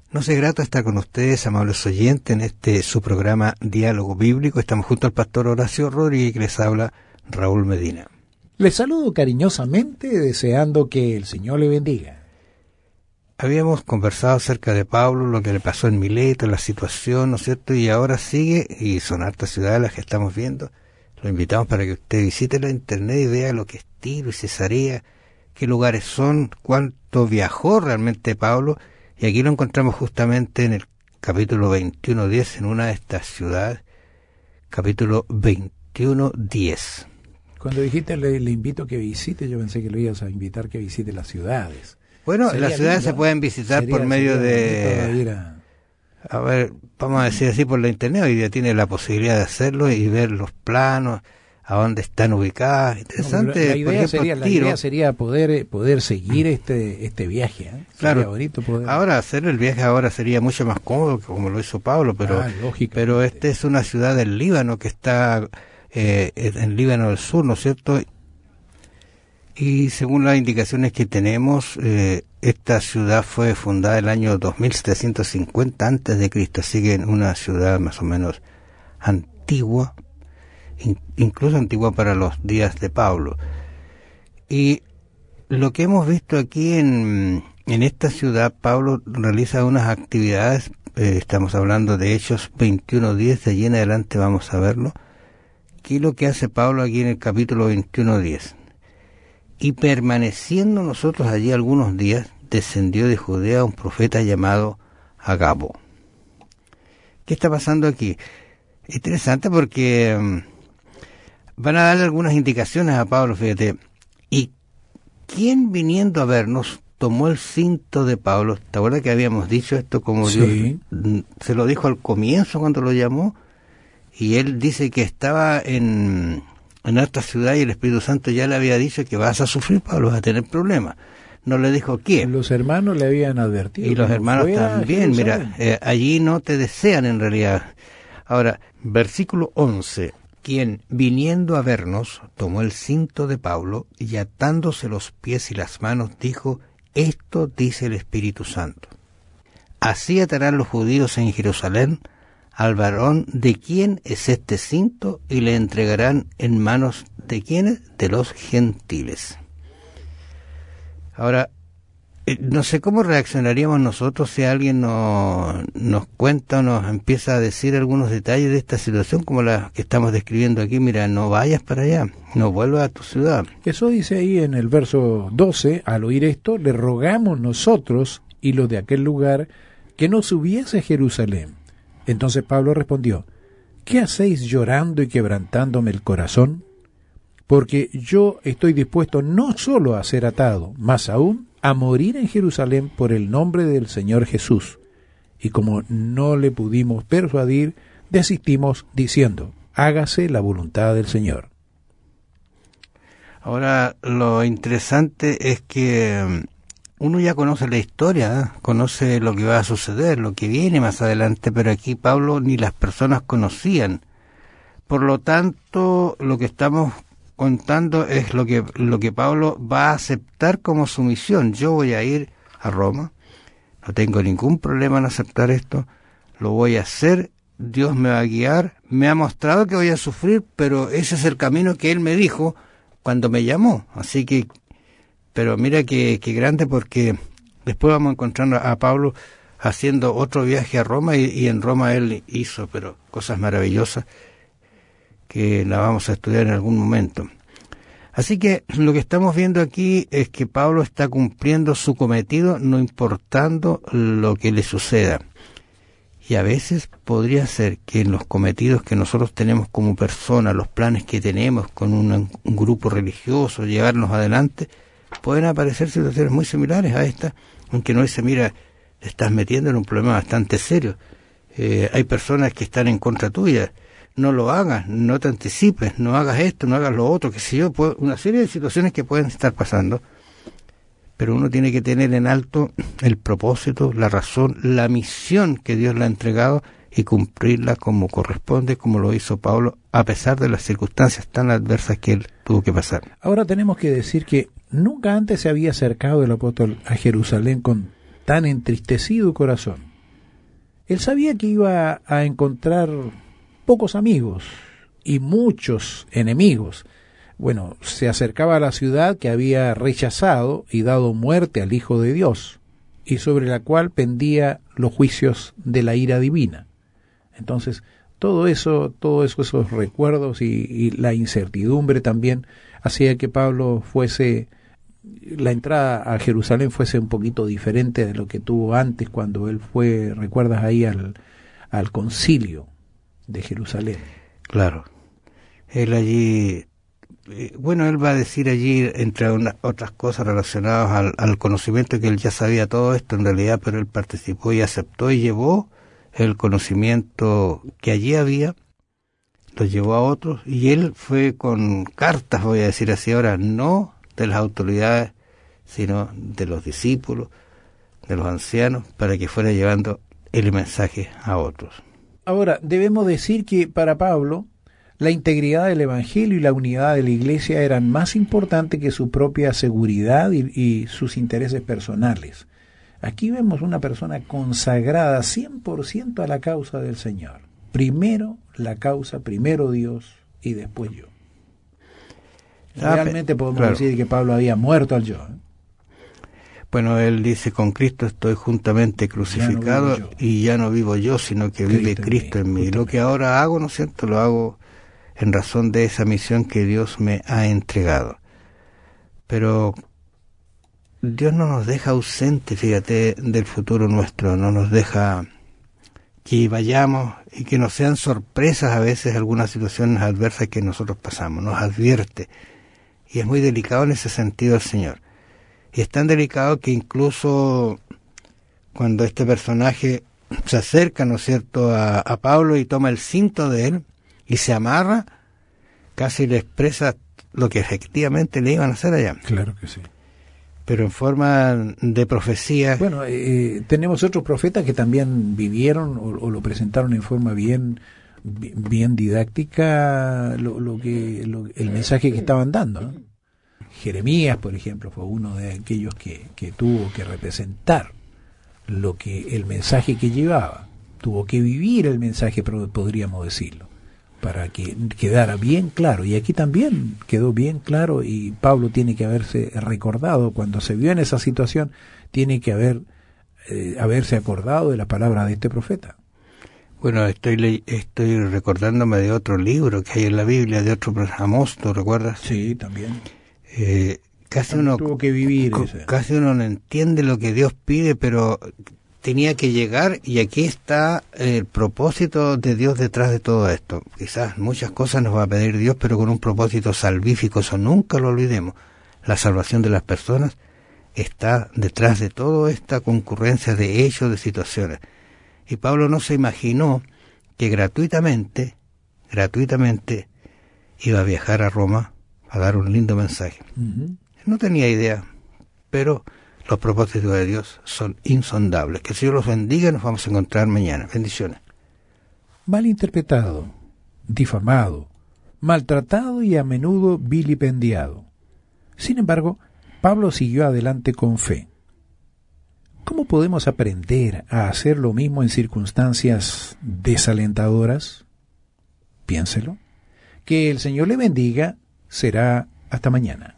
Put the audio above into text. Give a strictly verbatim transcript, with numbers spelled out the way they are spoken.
Nos es grato estar con ustedes, amables oyentes, en este su programa Diálogo Bíblico. Estamos junto al pastor Horacio Rodríguez, que les habla Raúl Medina. Les saludo cariñosamente, deseando que el Señor le bendiga. Habíamos conversado acerca de Pablo, lo que le pasó en Mileto, la situación, ¿no es cierto? Y ahora sigue, y son hartas ciudades las que estamos viendo. Lo invitamos para que usted visite la internet y vea lo que es Tiro y Cesarea, qué lugares son, cuánto viajó realmente Pablo. Y aquí lo encontramos justamente en el capítulo veintiuno diez, en una de estas ciudades, capítulo veintiuno diez. Cuando dijiste le, le invito a que visite, yo pensé que lo ibas a invitar que visite las ciudades. Bueno, las ciudades lindo, se pueden visitar sería, por medio de... A... a ver, vamos a decir así, por la internet. Hoy día tiene la posibilidad de hacerlo y ver los planos, a dónde están ubicadas. Interesante. No, la, idea por ejemplo, sería, la idea sería poder poder seguir este este viaje. ¿eh? Claro. Poder... Ahora hacer el viaje ahora sería mucho más cómodo que como lo hizo Pablo, pero ah, pero este es una ciudad del Líbano que está eh, en Líbano del Sur, ¿no es cierto? Y según las indicaciones que tenemos, eh, esta ciudad fue fundada el año dos mil setecientos cincuenta antes de Cristo, así que una ciudad más o menos antigua, incluso antigua para los días de Pablo. Y lo que hemos visto aquí en, en esta ciudad, Pablo realiza unas actividades, eh, estamos hablando de Hechos veintiuno diez, de allí en adelante vamos a verlo. ¿Qué es lo que hace Pablo aquí en el capítulo veintiuno diez? Y permaneciendo nosotros allí algunos días, descendió de Judea un profeta llamado Agabo. ¿Qué está pasando aquí? Interesante porque um, van a darle algunas indicaciones a Pablo, fíjate. ¿Y quién viniendo a vernos tomó el cinto de Pablo? ¿Te acuerdas que habíamos dicho esto como sí. Dios se lo dijo al comienzo cuando lo llamó? Y él dice que estaba en, en esta ciudad y el Espíritu Santo ya le había dicho que vas a sufrir, Pablo, vas a tener problemas. No le dijo quién. Los hermanos le habían advertido. Y los hermanos también, mira, eh, allí no te desean en realidad. Ahora, versículo once. Quien, viniendo a vernos, tomó el cinto de Pablo y atándose los pies y las manos, dijo, esto dice el Espíritu Santo. Así atarán los judíos en Jerusalén al varón de quién es este cinto y le entregarán en manos de quiénes, de los gentiles. Ahora, no sé cómo reaccionaríamos nosotros si alguien nos, nos cuenta o nos empieza a decir algunos detalles de esta situación como la que estamos describiendo aquí. Mira, no vayas para allá, no vuelvas a tu ciudad. Eso dice ahí en el verso doce, al oír esto, le rogamos nosotros y los de aquel lugar que no subiese a Jerusalén. Entonces Pablo respondió, ¿qué hacéis llorando y quebrantándome el corazón? Porque yo estoy dispuesto no solo a ser atado, más aún a morir en Jerusalén por el nombre del Señor Jesús. Y como no le pudimos persuadir, desistimos diciendo, hágase la voluntad del Señor. Ahora, lo interesante es que uno ya conoce la historia, ¿eh? Conoce lo que va a suceder, lo que viene más adelante, pero aquí Pablo ni las personas conocían. Por lo tanto, lo que estamos contando es lo que lo que Pablo va a aceptar como su misión. Yo voy a ir a Roma, no tengo ningún problema en aceptar esto, lo voy a hacer, Dios me va a guiar, me ha mostrado que voy a sufrir, pero ese es el camino que Él me dijo cuando me llamó. Así que, pero mira que, que grande, porque después vamos a encontrar a Pablo haciendo otro viaje a Roma y, y en Roma él hizo, pero cosas maravillosas que la vamos a estudiar en algún momento. Así que lo que estamos viendo aquí es que Pablo está cumpliendo su cometido no importando lo que le suceda. Y a veces podría ser que en los cometidos que nosotros tenemos como personas, los planes que tenemos con un, un grupo religioso, llevarnos adelante, pueden aparecer situaciones muy similares a esta, aunque no se mira, te estás metiendo en un problema bastante serio. Eh, hay personas que están en contra tuya, no lo hagas, no te anticipes, no hagas esto, no hagas lo otro, que sé yo, una serie de situaciones que pueden estar pasando. Pero uno tiene que tener en alto el propósito, la razón, la misión que Dios le ha entregado y cumplirla como corresponde, como lo hizo Pablo, a pesar de las circunstancias tan adversas que él tuvo que pasar. Ahora tenemos que decir que nunca antes se había acercado el apóstol a Jerusalén con tan entristecido corazón. Él sabía que iba a encontrar pocos amigos y muchos enemigos. Bueno, se acercaba a la ciudad que había rechazado y dado muerte al Hijo de Dios, y sobre la cual pendía los juicios de la ira divina. Entonces, todo eso, todos eso, esos recuerdos y, y la incertidumbre también hacía que Pablo fuese, la entrada a Jerusalén fuese un poquito diferente de lo que tuvo antes cuando él fue, recuerdas ahí al, al concilio de Jerusalén. Claro, él allí, bueno, él va a decir allí, entre una, otras cosas relacionadas al, al conocimiento, que él ya sabía todo esto en realidad, pero él participó y aceptó y llevó el conocimiento que allí había, lo llevó a otros, y él fue con cartas, voy a decir así ahora, no de las autoridades, sino de los discípulos, de los ancianos, para que fuera llevando el mensaje a otros. Ahora, debemos decir que para Pablo, la integridad del Evangelio y la unidad de la Iglesia eran más importantes que su propia seguridad y, y sus intereses personales. Aquí vemos una persona consagrada cien por ciento a la causa del Señor. Primero la causa, primero Dios y después yo. Realmente podemos claro. decir que Pablo había muerto al yo. ¿eh? Bueno, él dice, con Cristo estoy juntamente crucificado ya no y ya no vivo yo, sino que Cristo vive Cristo en mí. En mí. Lo que ahora hago, ¿no es cierto?, lo hago en razón de esa misión que Dios me ha entregado. Pero Dios no nos deja ausentes, fíjate, del futuro nuestro, no nos deja que vayamos y que nos sean sorpresas a veces algunas situaciones adversas que nosotros pasamos, nos advierte. Y es muy delicado en ese sentido el Señor. Y es tan delicado que incluso cuando este personaje se acerca, ¿no es cierto?, a, a Pablo y toma el cinto de él y se amarra, casi le expresa lo que efectivamente le iban a hacer allá. Claro que sí. Pero en forma de profecía. Bueno, eh, tenemos otros profetas que también vivieron o, o lo presentaron en forma bien bien didáctica lo, lo que lo, el mensaje que estaban dando, ¿no? Jeremías, por ejemplo, fue uno de aquellos que, que tuvo que representar lo que el mensaje que llevaba, tuvo que vivir el mensaje, podríamos decirlo, para que quedara bien claro. Y aquí también quedó bien claro, y Pablo tiene que haberse recordado cuando se vio en esa situación, tiene que haber eh, haberse acordado de la palabra de este profeta. Bueno, estoy le- estoy recordándome de otro libro que hay en la Biblia, de otro Amós, ¿tú recuerdas? Sí, también. Eh, casi uno tuvo que vivir co- ese. casi uno no entiende lo que Dios pide, pero tenía que llegar, y aquí está el propósito de Dios detrás de todo esto. Quizás muchas cosas nos va a pedir Dios, pero con un propósito salvífico, eso nunca lo olvidemos. La salvación de las personas está detrás de toda esta concurrencia de hechos, de situaciones. Y Pablo no se imaginó que gratuitamente, gratuitamente iba a viajar a Roma a dar un lindo mensaje. Uh-huh. No tenía idea, pero los propósitos de Dios son insondables. Que el Señor los bendiga y nos vamos a encontrar mañana. Bendiciones. Malinterpretado, difamado, maltratado y a menudo vilipendiado. Sin embargo, Pablo siguió adelante con fe. ¿Cómo podemos aprender a hacer lo mismo en circunstancias desalentadoras? Piénselo. Que el Señor le bendiga. Será hasta mañana.